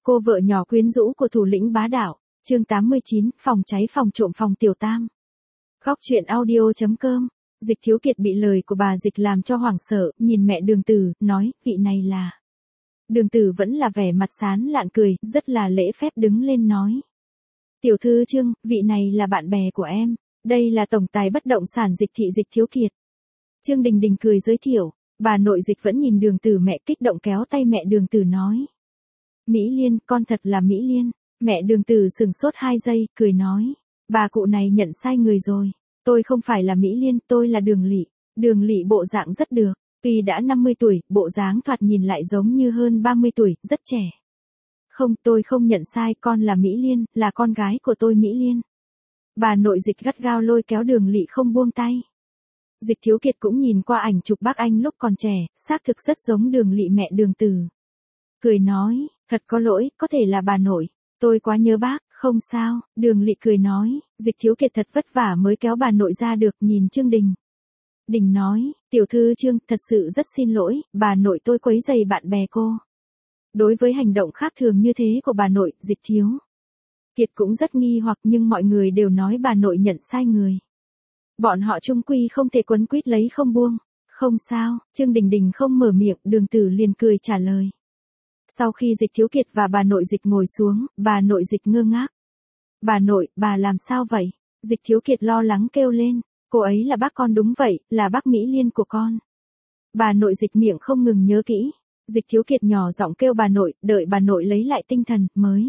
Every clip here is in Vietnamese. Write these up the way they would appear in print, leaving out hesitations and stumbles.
Cô vợ nhỏ quyến rũ của thủ lĩnh bá đạo. Chương 89, phòng cháy phòng trộm phòng tiểu tam. Góc truyện audio.com. Dịch Thiếu Kiệt bị lời của bà Dịch làm cho hoảng sợ, nhìn mẹ Đường Tử, nói, vị này là. Đường Tử vẫn là vẻ mặt sán lạn cười, rất là lễ phép đứng lên nói. Tiểu thư Trương, vị này là bạn bè của em, đây là tổng tài bất động sản Dịch thị Dịch Thiếu Kiệt. Trương Đình Đình cười giới thiệu, bà nội Dịch vẫn nhìn Đường Tử mẹ kích động kéo tay mẹ Đường Tử nói. Mỹ Liên, con thật là Mỹ Liên. Mẹ Đường Tử sừng sốt 2 giây, cười nói. Bà cụ này nhận sai người rồi. Tôi không phải là Mỹ Liên, tôi là Đường Lỵ. Đường Lỵ bộ dạng rất được. Tuy đã 50 tuổi, bộ dáng thoạt nhìn lại giống như hơn 30 tuổi, rất trẻ. Không, tôi không nhận sai, con là Mỹ Liên, là con gái của tôi Mỹ Liên. Bà nội Dịch gắt gao lôi kéo Đường Lỵ không buông tay. Dịch Thiếu Kiệt cũng nhìn qua ảnh chụp bác anh lúc còn trẻ, xác thực rất giống Đường Lỵ mẹ Đường Tử. Cười nói, thật có lỗi, có thể là bà nội. Tôi quá nhớ bác, không sao, Đường Lỵ cười nói, Dịch Thiếu Kiệt thật vất vả mới kéo bà nội ra được, nhìn Trương Đình. Đình nói, tiểu thư Trương, thật sự rất xin lỗi, bà nội tôi quấy rầy bạn bè cô. Đối với hành động khác thường như thế của bà nội, Dịch Thiếu Kiệt cũng rất nghi hoặc nhưng mọi người đều nói bà nội nhận sai người. Bọn họ chung quy không thể quấn quýt lấy không buông. Không sao, Trương Đình Đình không mở miệng, Đường Tử liền cười trả lời. Sau khi Dịch Thiếu Kiệt và bà nội Dịch ngồi xuống, bà nội Dịch ngơ ngác. Bà nội, bà làm sao vậy? Dịch Thiếu Kiệt lo lắng kêu lên, cô ấy là bác con đúng vậy, là bác Mỹ Liên của con. Bà nội Dịch miệng không ngừng nhớ kỹ. Dịch Thiếu Kiệt nhỏ giọng kêu bà nội, đợi bà nội lấy lại tinh thần, mới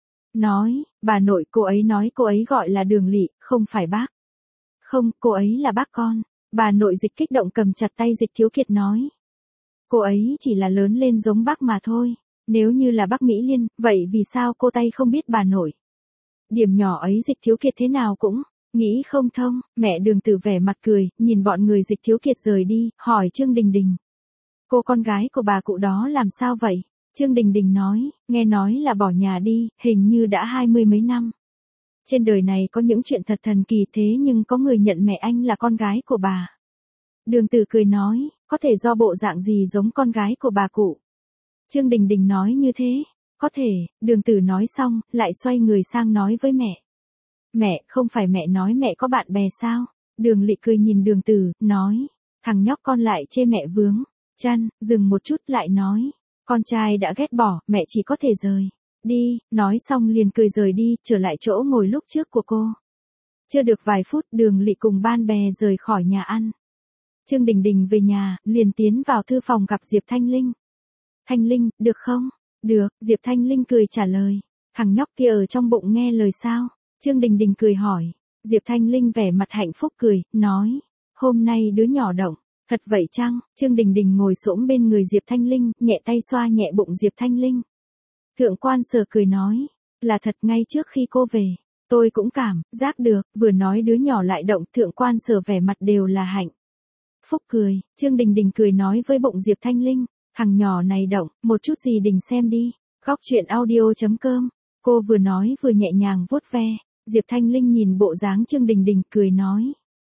nói, bà nội, cô ấy nói cô ấy gọi là Đường Lỵ, không phải bác. Không, cô ấy là bác con. Bà nội Dịch kích động cầm chặt tay Dịch Thiếu Kiệt nói. Cô ấy chỉ là lớn lên giống bác mà thôi. Nếu như là bác Mỹ Liên, vậy vì sao cô tay không biết bà nội? Điểm nhỏ ấy Dịch Thiếu Kiệt thế nào cũng nghĩ không thông. Mẹ Đường Tử vẻ mặt cười, nhìn bọn người Dịch Thiếu Kiệt rời đi, hỏi Trương Đình Đình. Cô con gái của bà cụ đó làm sao vậy? Trương Đình Đình nói, nghe nói là bỏ nhà đi, hình như đã 20 mấy năm. Trên đời này có những chuyện thật thần kỳ thế nhưng có người nhận mẹ anh là con gái của bà. Đường Tử cười nói, có thể do bộ dạng gì giống con gái của bà cụ. Trương Đình Đình nói như thế, có thể, Đường Tử nói xong, lại xoay người sang nói với mẹ. Mẹ, không phải mẹ nói mẹ có bạn bè sao? Đường Lỵ cười nhìn Đường Tử, nói, thằng nhóc con lại chê mẹ vướng chăn, dừng một chút lại nói, con trai đã ghét bỏ, mẹ chỉ có thể rời đi, nói xong liền cười rời đi, trở lại chỗ ngồi lúc trước của cô. Chưa được vài phút, Đường Lỵ cùng ban bè rời khỏi nhà ăn. Trương Đình Đình về nhà, liền tiến vào thư phòng gặp Diệp Thanh Linh. Thanh Linh, được không? Được, Diệp Thanh Linh cười trả lời. Thằng nhóc kia ở trong bụng nghe lời sao? Trương Đình Đình cười hỏi. Diệp Thanh Linh vẻ mặt hạnh phúc cười, nói. Hôm nay đứa nhỏ động. Thật vậy chăng? Trương Đình Đình ngồi xổm bên người Diệp Thanh Linh, nhẹ tay xoa nhẹ bụng Diệp Thanh Linh. Thượng quan Sở cười nói. Là thật, ngay trước khi cô về. Tôi cũng cảm giác được, vừa nói đứa nhỏ lại động, Thượng quan Sở vẻ mặt đều là hạnh phúc cười. Trương Đình Đình cười nói với bụng Diệp Thanh Linh, thằng nhỏ này động, một chút gì Đình xem đi. Góc truyện audio.com. Cô vừa nói vừa nhẹ nhàng vuốt ve. Diệp Thanh Linh nhìn bộ dáng Trương Đình Đình cười nói.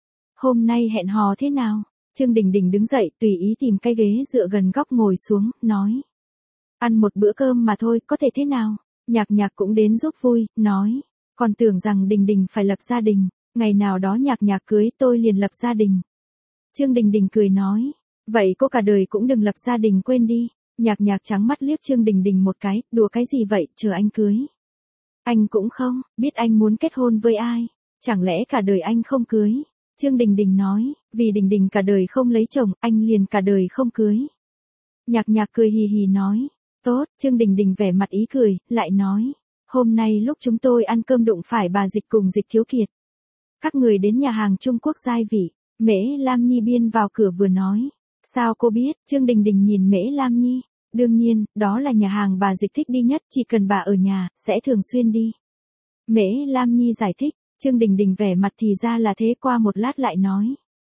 Hôm nay hẹn hò thế nào? Trương Đình Đình đứng dậy tùy ý tìm cái ghế dựa gần góc ngồi xuống, nói. Ăn một bữa cơm mà thôi, có thể thế nào? Nhạc Nhạc cũng đến giúp vui, nói. Còn tưởng rằng Đình Đình phải lập gia đình, ngày nào đó Nhạc Nhạc cưới tôi liền lập gia đình. Trương Đình Đình cười nói. Vậy cô cả đời cũng đừng lập gia đình quên đi. Nhạc Nhạc trắng mắt liếc Trương Đình Đình một cái, đùa cái gì vậy, chờ anh cưới. Anh cũng không, biết anh muốn kết hôn với ai. Chẳng lẽ cả đời anh không cưới? Trương Đình Đình nói, vì Đình Đình cả đời không lấy chồng, anh liền cả đời không cưới. Nhạc Nhạc cười hì hì nói. Tốt, Trương Đình Đình vẻ mặt ý cười, lại nói. Hôm nay lúc chúng tôi ăn cơm đụng phải bà Dịch cùng Dịch Thiếu Kiệt. Các người đến nhà hàng Trung Quốc giai vị. Mễ Lam Nhi biên vào cửa vừa nói. Sao cô biết? Trương Đình Đình nhìn Mễ Lam Nhi. Đương nhiên, đó là nhà hàng bà Dịch thích đi nhất, chỉ cần bà ở nhà, sẽ thường xuyên đi. Mễ Lam Nhi giải thích. Trương Đình Đình vẻ mặt thì ra là thế, qua một lát lại nói.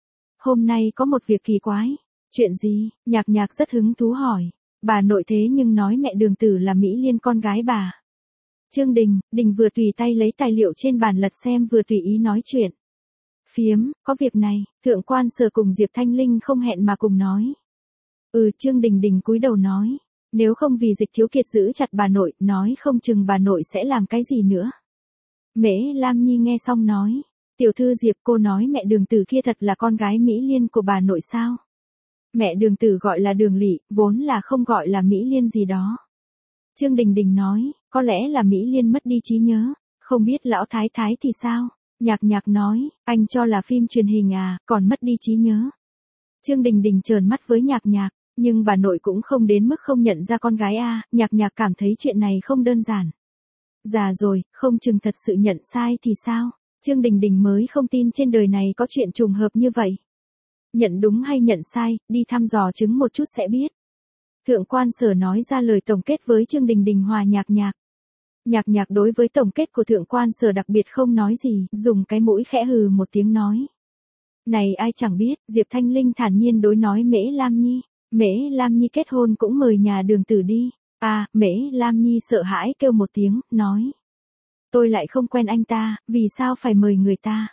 Hôm nay có một việc kỳ quái. Chuyện gì? Nhạc Nhạc rất hứng thú hỏi. Bà nội thế nhưng nói mẹ Đường Tử là Mỹ Liên con gái bà. Trương Đình vừa tùy tay lấy tài liệu trên bàn lật xem vừa tùy ý nói chuyện. Phiếm, có việc này, Thượng quan Sở cùng Diệp Thanh Linh không hẹn mà cùng nói. Trương Đình Đình cúi đầu nói. Nếu không vì Dịch Thiếu Kiệt giữ chặt bà nội, nói không chừng bà nội sẽ làm cái gì nữa. Mễ Lam Nhi nghe xong nói. Tiểu thư Diệp, cô nói mẹ Đường Tử kia thật là con gái Mỹ Liên của bà nội sao? Mẹ Đường Tử gọi là Đường Lỵ, vốn là không gọi là Mỹ Liên gì đó. Trương Đình Đình nói, có lẽ là Mỹ Liên mất đi trí nhớ, không biết lão thái thái thì sao? Nhạc Nhạc nói, anh cho là phim truyền hình à, còn mất đi trí nhớ. Trương Đình Đình trợn mắt với Nhạc Nhạc, nhưng bà nội cũng không đến mức không nhận ra con gái a. Nhạc Nhạc cảm thấy chuyện này không đơn giản. Già rồi, không chừng thật sự nhận sai thì sao? Trương Đình Đình mới không tin trên đời này có chuyện trùng hợp như vậy. Nhận đúng hay nhận sai, đi thăm dò chứng một chút sẽ biết. Thượng quan Sở nói ra lời tổng kết với Trương Đình Đình hòa Nhạc Nhạc. Nhạc Nhạc đối với tổng kết của Thượng quan Sở đặc biệt không nói gì, dùng cái mũi khẽ hừ một tiếng nói. Này ai chẳng biết, Diệp Thanh Linh thản nhiên đối nói Mễ Lam Nhi. Mễ Lam Nhi kết hôn cũng mời nhà Đường Tử đi. À, Mễ Lam Nhi sợ hãi kêu một tiếng, nói. Tôi lại không quen anh ta, vì sao phải mời người ta?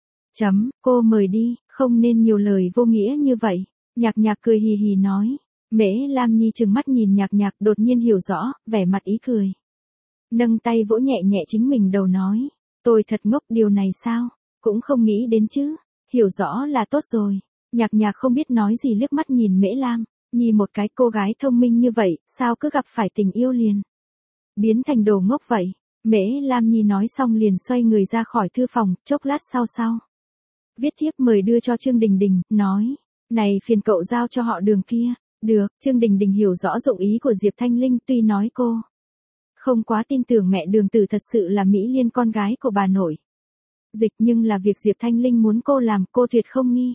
Cô mời đi, không nên nhiều lời vô nghĩa như vậy. Nhạc Nhạc cười hì hì nói. Mễ Lam Nhi trừng mắt nhìn Nhạc Nhạc đột nhiên hiểu rõ, vẻ mặt ý cười. Nâng tay vỗ nhẹ nhẹ chính mình đầu nói. Tôi thật ngốc điều này sao? Cũng không nghĩ đến chứ. Hiểu rõ là tốt rồi. Nhạc Nhạc không biết nói gì liếc mắt nhìn Mễ Lam Nhi một cái, cô gái thông minh như vậy, sao cứ gặp phải tình yêu liền. Biến thành đồ ngốc vậy. Mễ Lam Nhi nói xong liền xoay người ra khỏi thư phòng, chốc lát sau. Viết thiếp mời đưa cho Trương Đình Đình, nói. Này phiền cậu giao cho họ Đường kia. Được, Trương Đình Đình hiểu rõ dụng ý của Diệp Thanh Linh, tuy nói cô không quá tin tưởng mẹ Đường Tử thật sự là Mỹ Liên con gái của bà nội. Dịch, nhưng là việc Diệp Thanh Linh muốn cô làm, cô tuyệt không nghi.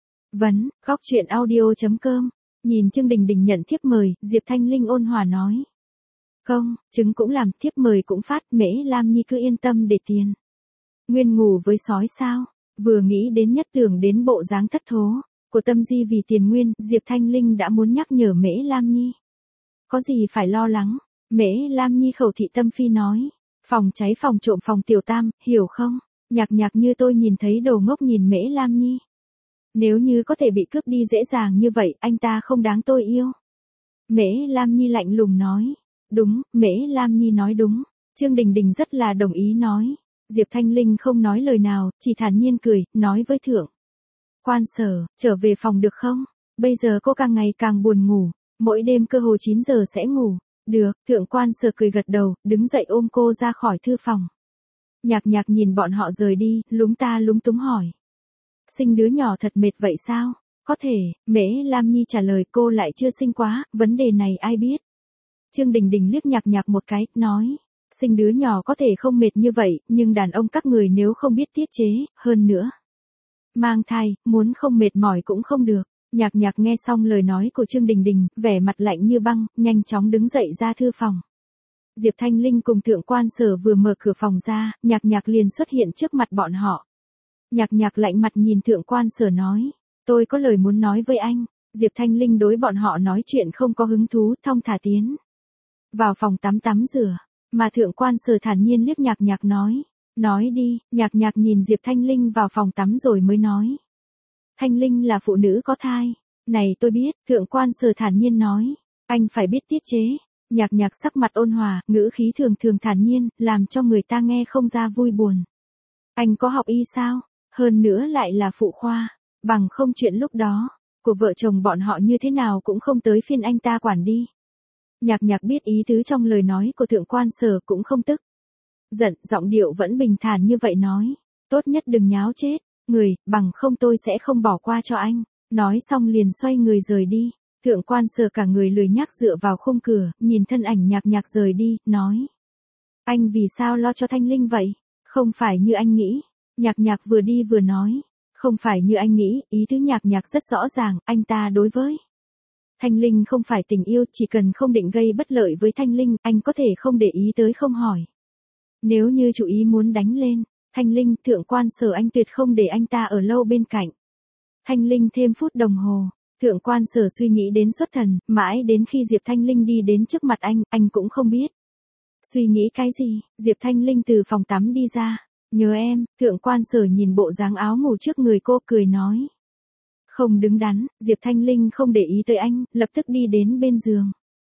Góc truyện audio.com. Nhìn Trương Đình Đình nhận thiếp mời, Diệp Thanh Linh ôn hòa nói. Không, chứng cũng làm, thiếp mời cũng phát, Mễ Lam Nhi cứ yên tâm để tiền. Nguyên ngủ với sói sao? Vừa nghĩ đến nhất tưởng đến bộ dáng thất thố của Tâm Di vì tiền nguyên, Diệp Thanh Linh đã muốn nhắc nhở Mễ Lam Nhi. Có gì phải lo lắng? Mễ Lam Nhi khẩu thị tâm phi nói. Phòng cháy phòng trộm phòng tiểu tam, hiểu không? Nhạc Nhạc như tôi nhìn thấy đồ ngốc nhìn Mễ Lam Nhi. Nếu như có thể bị cướp đi dễ dàng như vậy, anh ta không đáng tôi yêu. Mễ Lam Nhi lạnh lùng nói. Đúng, Mễ Lam Nhi nói đúng. Trương Đình Đình rất là đồng ý nói. Diệp Thanh Linh không nói lời nào, chỉ thản nhiên cười, nói với Thượng quan Sở, trở về phòng được không? Bây giờ cô càng ngày càng buồn ngủ, mỗi đêm cơ hồ 9 giờ sẽ ngủ. Được, Thượng quan Sở cười gật đầu, đứng dậy ôm cô ra khỏi thư phòng. Nhạc Nhạc nhìn bọn họ rời đi, lúng ta lúng túng hỏi. Sinh đứa nhỏ thật mệt vậy sao? Có thể, Mễ Lam Nhi trả lời, cô lại chưa sinh quá, vấn đề này ai biết. Trương Đình Đình liếc Nhạc Nhạc một cái, nói. Sinh đứa nhỏ có thể không mệt như vậy, nhưng đàn ông các người nếu không biết tiết chế, hơn nữa. Mang thai, muốn không mệt mỏi cũng không được. Nhạc Nhạc nghe xong lời nói của Trương Đình Đình, vẻ mặt lạnh như băng, nhanh chóng đứng dậy ra thư phòng. Diệp Thanh Linh cùng Thượng quan Sở vừa mở cửa phòng ra, Nhạc Nhạc liền xuất hiện trước mặt bọn họ. Nhạc Nhạc lạnh mặt nhìn Thượng quan Sở nói. Tôi có lời muốn nói với anh. Diệp Thanh Linh đối bọn họ nói chuyện không có hứng thú, thong thả tiến vào phòng tắm rửa. Mà Thượng quan Sở thản nhiên liếc Nhạc Nhạc nói. Nói đi, Nhạc Nhạc nhìn Diệp Thanh Linh vào phòng tắm rồi mới nói. Thanh Linh là phụ nữ có thai. Này tôi biết, Thượng quan Sở thản nhiên nói. Anh phải biết tiết chế. Nhạc Nhạc sắc mặt ôn hòa, ngữ khí thường thường thản nhiên, làm cho người ta nghe không ra vui buồn. Anh có học y sao? Hơn nữa lại là phụ khoa. Bằng không chuyện lúc đó, của vợ chồng bọn họ như thế nào cũng không tới phiên anh ta quản đi. Nhạc Nhạc biết ý tứ trong lời nói của Thượng quan Sở cũng không tức giận, giọng điệu vẫn bình thản như vậy nói. Tốt nhất đừng nháo chết người, bằng không tôi sẽ không bỏ qua cho anh. Nói xong liền xoay người rời đi. Thượng quan Sở cả người lười nhác dựa vào khung cửa, nhìn thân ảnh Nhạc Nhạc rời đi, nói. Anh vì sao lo cho Thanh Linh vậy? Không phải như anh nghĩ. Nhạc Nhạc vừa đi vừa nói. Không phải như anh nghĩ, ý tứ Nhạc Nhạc rất rõ ràng, anh ta đối với Thanh Linh không phải tình yêu, chỉ cần không định gây bất lợi với Thanh Linh, anh có thể không để ý tới không hỏi. Nếu như chủ ý muốn đánh lên Thanh Linh, Thượng quan Sở anh tuyệt không để anh ta ở lâu bên cạnh Thanh Linh thêm phút đồng hồ. Thượng quan Sở suy nghĩ đến xuất thần, mãi đến khi Diệp Thanh Linh đi đến trước mặt anh cũng không biết suy nghĩ cái gì. Diệp Thanh Linh từ phòng tắm đi ra. Nhớ em. Thượng quan Sở nhìn bộ dáng áo ngủ trước người cô, cười nói. Không đứng đắn. Diệp Thanh Linh không để ý tới anh, lập tức đi đến bên giường.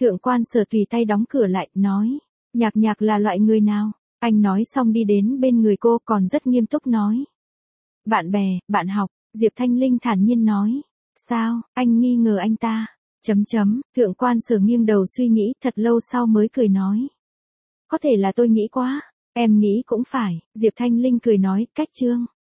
Thượng quan Sở tùy tay đóng cửa lại, nói. Nhạc Nhạc là loại người nào? Anh nói xong đi đến bên người cô còn rất nghiêm túc nói. Bạn bè, bạn học, Diệp Thanh Linh thản nhiên nói. Sao, anh nghi ngờ anh ta? Thượng quan Sở nghiêng đầu suy nghĩ thật lâu sau mới cười nói. Có thể là tôi nghĩ quá, em nghĩ cũng phải, Diệp Thanh Linh cười nói, cách chương.